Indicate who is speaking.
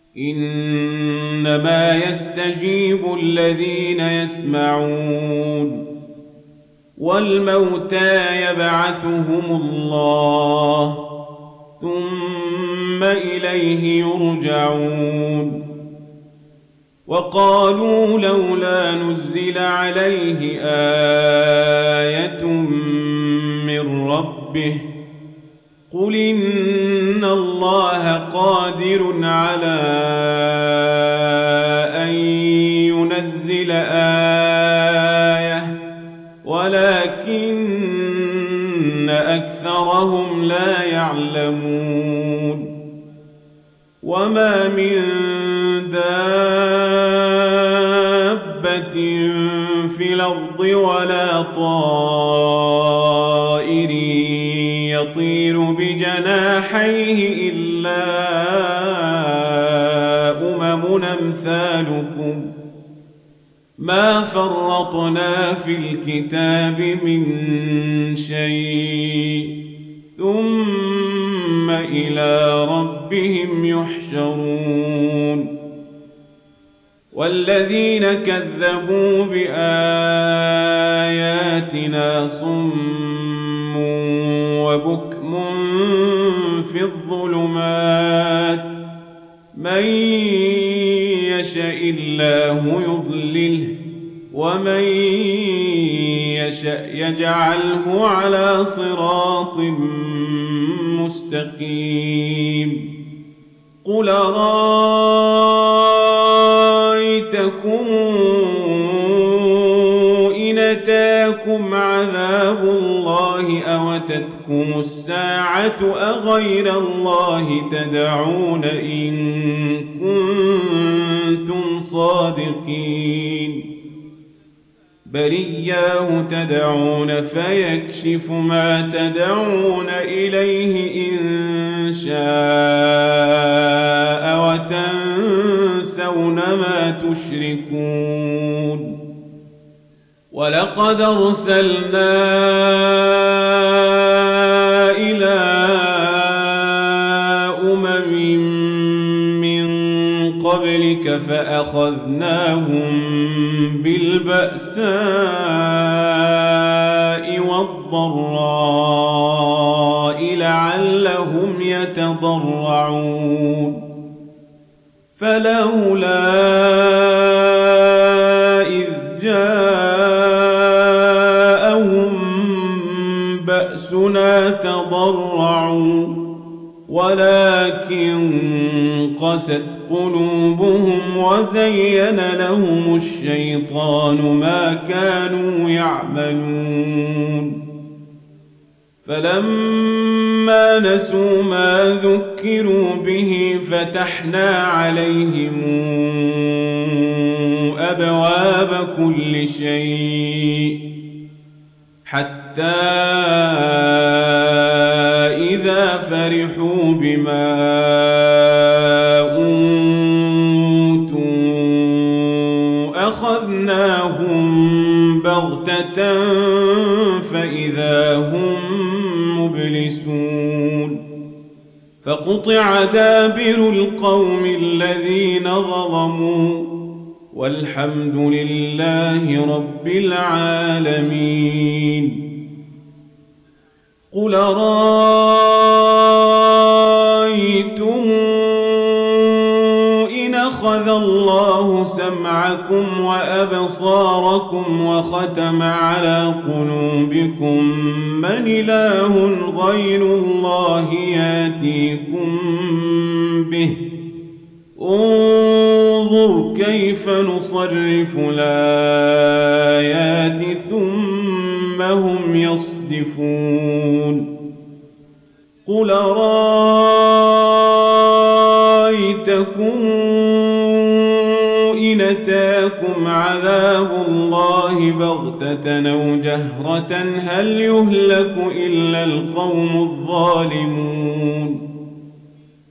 Speaker 1: إنما يستجيب الذين يسمعون والموتى يبعثهم الله ثم إليه يرجعون وقالوا لولا نزل عليه آية من ربه قل إن الله قادر على أن ينزل آية ولكن أكثرهم لا يعلمون وما من دابة في الأرض ولا طائر يطير بجناحيه إلا أمثالكم ما فرطنا في الكتاب من شيء ثم إلى ربهم يحشرون والذين كذبوا بآياتنا صم وبكم في الظلمات من يشاء الله يضلله ومن يشاء يجعله على صراط مستقيم قل رأيتكم إن أتاكم عذاب الله أو أتتكم الساعة أغير الله تدعون إن كنتم صادقين بل إياه تدعون فيكشف ما تدعون إليه إن شاء وتنسون ما تشركون ولقد أرسلنا إلى من قبلك فأخذناهم بالبأساء والضراء لعلهم يتضرعون فلولا إذ جاءهم بأسنا تضرعوا ولكن قست قلوبهم وزين لهم الشيطان ما كانوا يعملون فلما نسوا ما ذكروا به فتحنا عليهم أبواب كل شيء حتى إذا فرحوا بما أوتوا أخذناهم بغتة فإذا هم مبلسون فقطع دابر القوم الذين ظلموا والحمد لله رب العالمين قل رأيتم إن أخذ الله سمعكم وأبصاركم وختم على قلوبكم من إله غير الله ياتيكم به انظر كيف نصرف الآيات ثم هم يصدفون قل رأيتكم إن أتاكم عذاب الله بغتة أو جهرة هل يهلك إلا القوم الظالمون